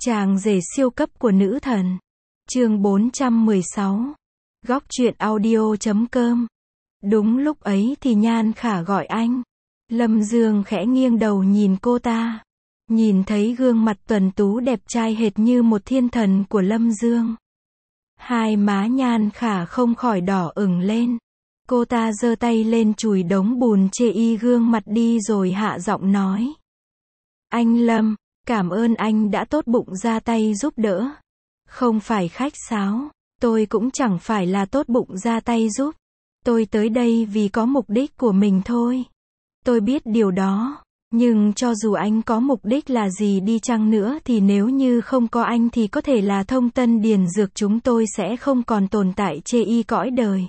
Chàng rể siêu cấp của nữ thần. Chương 416. Góc truyện audio.com. Đúng lúc ấy thì Nhan Khả gọi anh. Lâm Dương khẽ nghiêng đầu nhìn cô ta. Nhìn thấy gương mặt tuấn tú đẹp trai hệt như một thiên thần của Lâm Dương. Hai má Nhan Khả không khỏi đỏ ửng lên. Cô ta giơ tay lên chùi đống bùn chê y gương mặt đi rồi hạ giọng nói. Anh Lâm, cảm ơn anh đã tốt bụng ra tay giúp đỡ. Không phải khách sáo, tôi cũng chẳng phải là tốt bụng ra tay giúp. Tôi tới đây vì có mục đích của mình thôi. Tôi biết điều đó, nhưng cho dù anh có mục đích là gì đi chăng nữa thì nếu như không có anh thì có thể là Thông Tân Điền Dược chúng tôi sẽ không còn tồn tại chê y cõi đời.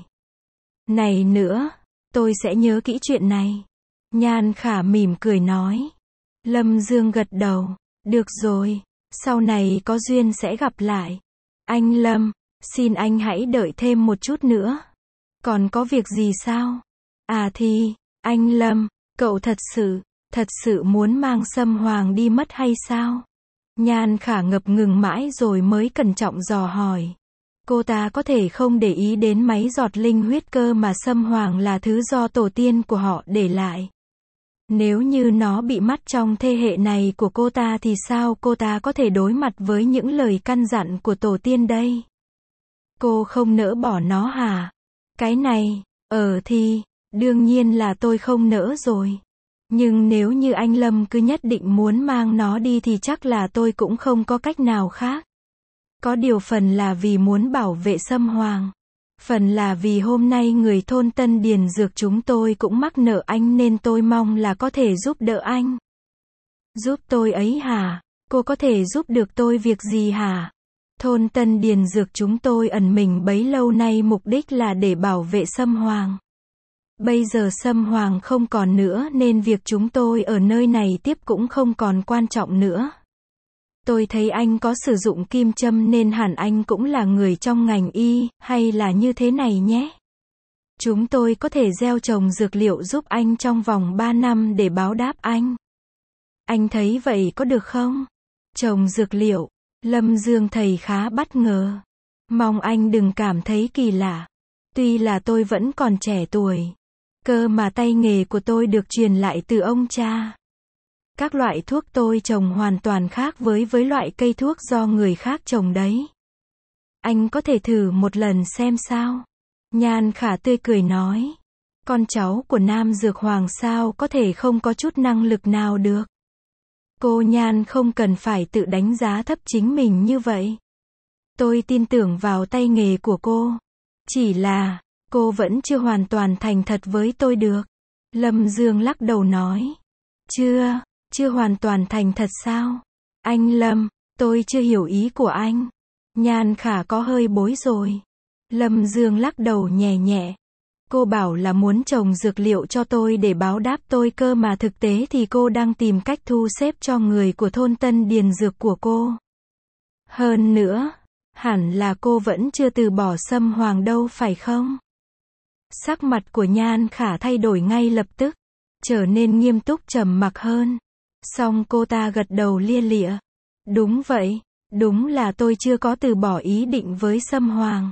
Này nữa, tôi sẽ nhớ kỹ chuyện này. Nhan Khả mỉm cười nói. Lâm Dương gật đầu. Được rồi, sau này có duyên sẽ gặp lại. Anh Lâm, xin anh hãy đợi thêm một chút nữa. Còn có việc gì sao? À thì, anh Lâm, cậu thật sự muốn mang Sâm Hoàng đi mất hay sao? Nhan Khả ngập ngừng mãi rồi mới cẩn trọng dò hỏi. Cô ta có thể không để ý đến máy giọt linh huyết cơ mà Sâm Hoàng là thứ do tổ tiên của họ để lại. Nếu như nó bị mất trong thế hệ này của cô ta thì sao cô ta có thể đối mặt với những lời căn dặn của tổ tiên đây? Cô không nỡ bỏ nó hả? Cái này, thì, đương nhiên là tôi không nỡ rồi. Nhưng nếu như anh Lâm cứ nhất định muốn mang nó đi thì chắc là tôi cũng không có cách nào khác. Có điều phần là vì muốn bảo vệ Sâm Hoàng. Phần là vì hôm nay người thôn Tân Điền Dược chúng tôi cũng mắc nợ anh nên tôi mong là có thể giúp đỡ anh. Giúp tôi ấy hả? Cô có thể giúp được tôi việc gì hả? Thôn Tân Điền Dược chúng tôi ẩn mình bấy lâu nay mục đích là để bảo vệ Sâm Hoàng. Bây giờ Sâm Hoàng không còn nữa nên việc chúng tôi ở nơi này tiếp cũng không còn quan trọng nữa. Tôi thấy anh có sử dụng kim châm nên hẳn anh cũng là người trong ngành y, hay là như thế này nhé. Chúng tôi có thể gieo trồng dược liệu giúp anh trong vòng 3 năm để báo đáp anh. Anh thấy vậy có được không? Trồng dược liệu, Lâm Dương thầy khá bất ngờ. Mong anh đừng cảm thấy kỳ lạ. Tuy là tôi vẫn còn trẻ tuổi. Cơ mà tay nghề của tôi được truyền lại từ ông cha. Các loại thuốc tôi trồng hoàn toàn khác với loại cây thuốc do người khác trồng đấy. Anh có thể thử một lần xem sao? Nhan Khả tươi cười nói. Con cháu của Nam Dược Hoàng sao có thể không có chút năng lực nào được. Cô Nhan không cần phải tự đánh giá thấp chính mình như vậy. Tôi tin tưởng vào tay nghề của cô. Chỉ là, cô vẫn chưa hoàn toàn thành thật với tôi được. Lâm Dương lắc đầu nói. Chưa hoàn toàn thành thật sao? Anh Lâm, tôi chưa hiểu ý của anh. Nhan Khả có hơi bối rồi. Lâm Dương lắc đầu nhẹ nhẹ. Cô bảo là muốn trồng dược liệu cho tôi để báo đáp tôi cơ mà thực tế thì cô đang tìm cách thu xếp cho người của thôn Tân Điền Dược của cô. Hơn nữa, hẳn là cô vẫn chưa từ bỏ Sâm Hoàng đâu phải không? Sắc mặt của Nhan Khả thay đổi ngay lập tức, trở nên nghiêm túc trầm mặc hơn. Xong cô ta gật đầu lia lịa. Đúng vậy, đúng là tôi chưa có từ bỏ ý định với Sâm Hoàng.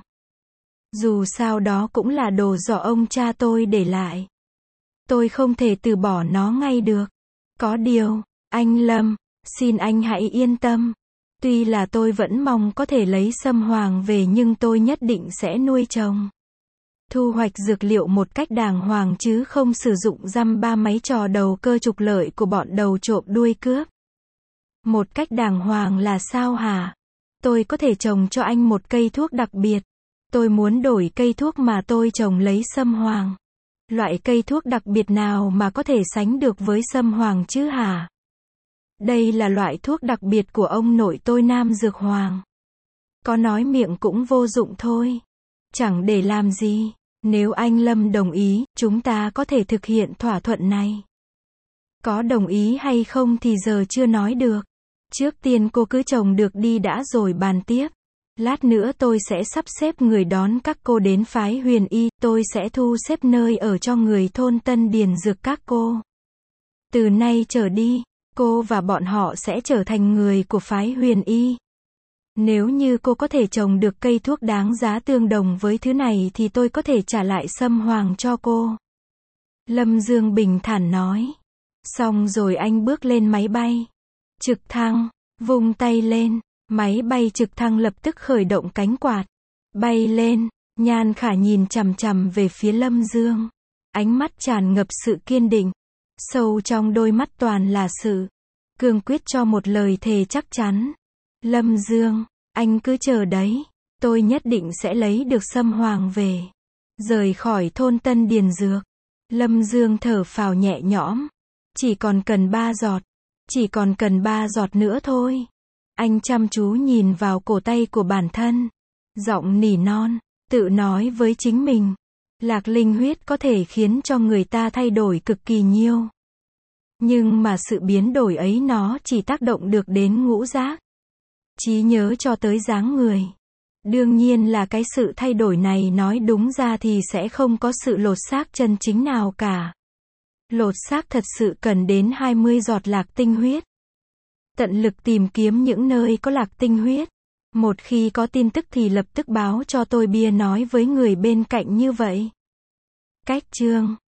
Dù sao đó cũng là đồ do ông cha tôi để lại. Tôi không thể từ bỏ nó ngay được. Có điều, anh Lâm, xin anh hãy yên tâm. Tuy là tôi vẫn mong có thể lấy Sâm Hoàng về nhưng tôi nhất định sẽ nuôi trồng. Thu hoạch dược liệu một cách đàng hoàng chứ không sử dụng dăm ba mấy trò đầu cơ trục lợi của bọn đầu trộm đuôi cướp. Một cách đàng hoàng là sao hả? Tôi có thể trồng cho anh một cây thuốc đặc biệt. Tôi muốn đổi cây thuốc mà tôi trồng lấy Sâm Hoàng. Loại cây thuốc đặc biệt nào mà có thể sánh được với Sâm Hoàng chứ hả? Đây là loại thuốc đặc biệt của ông nội tôi Nam Dược Hoàng. Có nói miệng cũng vô dụng thôi. Chẳng để làm gì. Nếu anh Lâm đồng ý, chúng ta có thể thực hiện thỏa thuận này. Có đồng ý hay không thì giờ chưa nói được. Trước tiên cô cứ trồng được đi đã rồi bàn tiếp. Lát nữa tôi sẽ sắp xếp người đón các cô đến phái Huyền Y, tôi sẽ thu xếp nơi ở cho người thôn Tân Điền Dược các cô. Từ nay trở đi, cô và bọn họ sẽ trở thành người của phái Huyền Y. Nếu như cô có thể trồng được cây thuốc đáng giá tương đồng với thứ này thì tôi có thể trả lại Sâm Hoàng cho cô. Lâm Dương bình thản nói. Xong rồi anh bước lên máy bay. Trực thăng, vung tay lên, máy bay trực thăng lập tức khởi động cánh quạt. Bay lên, Nhan Khả nhìn chằm chằm về phía Lâm Dương. Ánh mắt tràn ngập sự kiên định. Sâu trong đôi mắt toàn là sự cương quyết cho một lời thề chắc chắn. Lâm Dương, anh cứ chờ đấy. Tôi nhất định sẽ lấy được Sâm Hoàng về. Rời khỏi thôn Tân Điền Dược. Lâm Dương thở phào nhẹ nhõm. Chỉ còn cần 3 giọt. Chỉ còn cần 3 giọt nữa thôi. Anh chăm chú nhìn vào cổ tay của bản thân. Giọng nỉ non, tự nói với chính mình. Lạc linh huyết có thể khiến cho người ta thay đổi cực kỳ nhiều. Nhưng mà sự biến đổi ấy nó chỉ tác động được đến ngũ giác. Trí nhớ cho tới dáng người. Đương nhiên là cái sự thay đổi này nói đúng ra thì sẽ không có sự lột xác chân chính nào cả. Lột xác thật sự cần đến 20 giọt lạc tinh huyết. Tận lực tìm kiếm những nơi có lạc tinh huyết. Một khi có tin tức thì lập tức báo cho tôi, bia nói với người bên cạnh như vậy. Cách chương